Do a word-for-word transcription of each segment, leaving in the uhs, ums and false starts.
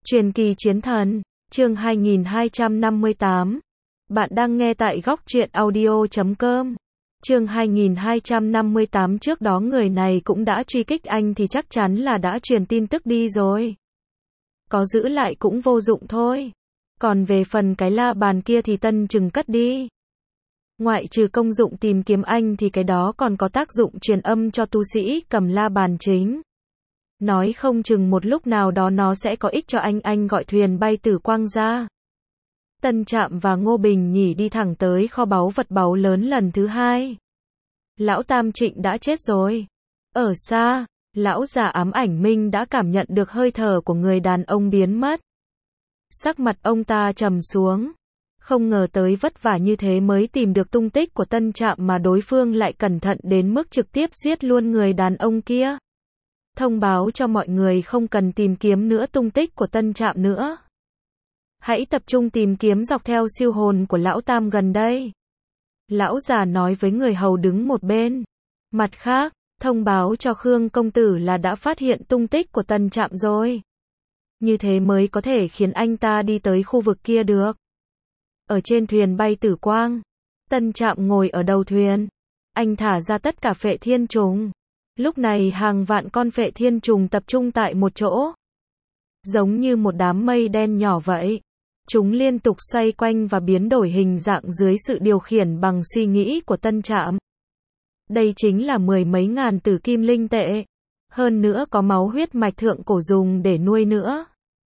Truyền kỳ chiến thần, chương hai nghìn hai trăm năm mươi tám. Bạn đang nghe tại góc truyện audio chấm com. Chương hai nghìn hai trăm năm mươi tám, trước đó người này cũng đã truy kích anh thì chắc chắn là đã truyền tin tức đi rồi. Có giữ lại cũng vô dụng thôi. Còn về phần cái la bàn kia thì Tân chừng cất đi. Ngoại trừ công dụng tìm kiếm anh thì cái đó còn có tác dụng truyền âm cho tu sĩ cầm la bàn chính. Nói không chừng một lúc nào đó nó sẽ có ích cho anh anh gọi thuyền bay tử quang ra. Tân Trạm và Ngô Bình Nhỉ đi thẳng tới kho báu vật báu lớn lần thứ hai. Lão Tam Trịnh đã chết rồi. Ở xa, lão già ám ảnh minh đã cảm nhận được hơi thở của người đàn ông biến mất. Sắc mặt ông ta trầm xuống. Không ngờ tới vất vả như thế mới tìm được tung tích của Tân Trạm mà đối phương lại cẩn thận đến mức trực tiếp giết luôn người đàn ông kia. Thông báo cho mọi người không cần tìm kiếm nữa tung tích của Tân Trạm nữa. Hãy tập trung tìm kiếm dọc theo siêu hồn của lão Tam gần đây. Lão già nói với người hầu đứng một bên. Mặt khác, thông báo cho Khương công tử là đã phát hiện tung tích của Tân Trạm rồi. Như thế mới có thể khiến anh ta đi tới khu vực kia được. Ở trên thuyền bay tử quang, Tân Trạm ngồi ở đầu thuyền. Anh thả ra tất cả phệ thiên trùng. Lúc này hàng vạn con phệ thiên trùng tập trung tại một chỗ. Giống như một đám mây đen nhỏ vậy. Chúng liên tục xoay quanh và biến đổi hình dạng dưới sự điều khiển bằng suy nghĩ của Tân Trạm. Đây chính là mười mấy ngàn tử kim linh tệ. Hơn nữa có máu huyết mạch thượng cổ dùng để nuôi nữa.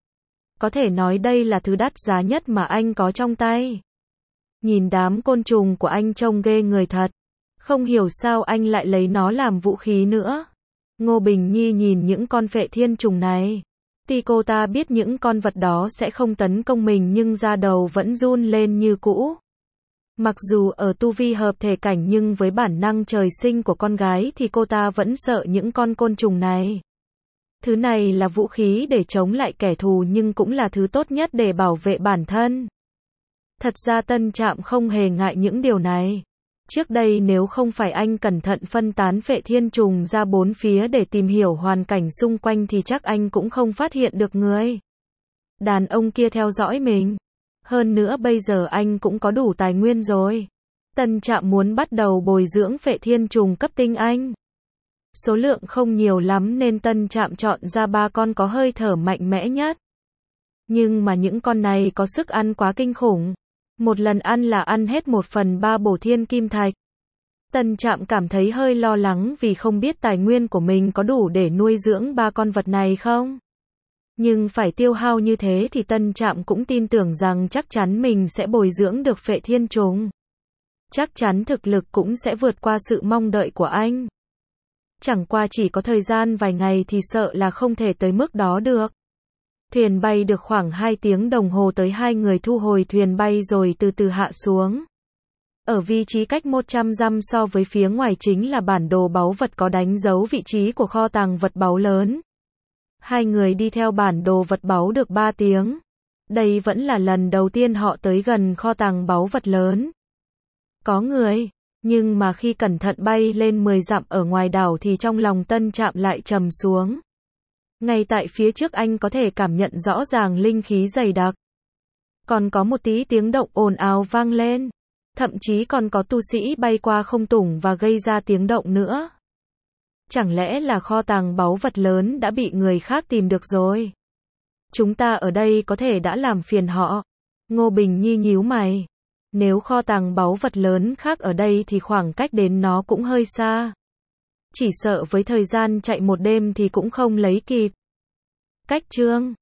Có thể nói đây là thứ đắt giá nhất mà anh có trong tay. Nhìn đám côn trùng của anh trông ghê người thật. Không hiểu sao anh lại lấy nó làm vũ khí nữa. Ngô Bình Nhi nhìn những con phệ thiên trùng này. Tuy cô ta biết những con vật đó sẽ không tấn công mình nhưng da đầu vẫn run lên như cũ. Mặc dù ở tu vi hợp thể cảnh nhưng với bản năng trời sinh của con gái thì cô ta vẫn sợ những con côn trùng này. Thứ này là vũ khí để chống lại kẻ thù nhưng cũng là thứ tốt nhất để bảo vệ bản thân. Thật ra Tân Trạm không hề ngại những điều này. Trước đây nếu không phải anh cẩn thận phân tán phệ thiên trùng ra bốn phía để tìm hiểu hoàn cảnh xung quanh thì chắc anh cũng không phát hiện được người đàn ông kia theo dõi mình. Hơn nữa bây giờ anh cũng có đủ tài nguyên rồi. Tân Trạm muốn bắt đầu bồi dưỡng phệ thiên trùng cấp tinh anh. Số lượng không nhiều lắm nên Tân Trạm chọn ra ba con có hơi thở mạnh mẽ nhất. Nhưng mà những con này có sức ăn quá kinh khủng. Một lần ăn là ăn hết một phần ba bổ thiên kim thạch. Tân Trạm cảm thấy hơi lo lắng vì không biết tài nguyên của mình có đủ để nuôi dưỡng ba con vật này không. Nhưng phải tiêu hao như thế thì Tân Trạm cũng tin tưởng rằng chắc chắn mình sẽ bồi dưỡng được phệ thiên trùng. Chắc chắn thực lực cũng sẽ vượt qua sự mong đợi của anh. Chẳng qua chỉ có thời gian vài ngày thì sợ là không thể tới mức đó được. Thuyền bay được khoảng hai tiếng đồng hồ tới hai người thu hồi thuyền bay rồi từ từ hạ xuống. Ở vị trí cách một trăm dặm so với phía ngoài chính là bản đồ báu vật có đánh dấu vị trí của kho tàng vật báu lớn. Hai người đi theo bản đồ vật báu được ba tiếng. Đây vẫn là lần đầu tiên họ tới gần kho tàng báu vật lớn. Có người, nhưng mà khi cẩn thận bay lên mười dặm ở ngoài đảo thì trong lòng Tân Trạm lại trầm xuống. Ngay tại phía trước anh có thể cảm nhận rõ ràng linh khí dày đặc. Còn có một tí tiếng động ồn ào vang lên. Thậm chí còn có tu sĩ bay qua không tủng và gây ra tiếng động nữa. Chẳng lẽ là kho tàng báu vật lớn đã bị người khác tìm được rồi? Chúng ta ở đây có thể đã làm phiền họ. Ngô Bình Nhi nhíu mày. Nếu kho tàng báu vật lớn khác ở đây thì khoảng cách đến nó cũng hơi xa. Chỉ sợ với thời gian chạy một đêm thì cũng không lấy kịp. Cách chương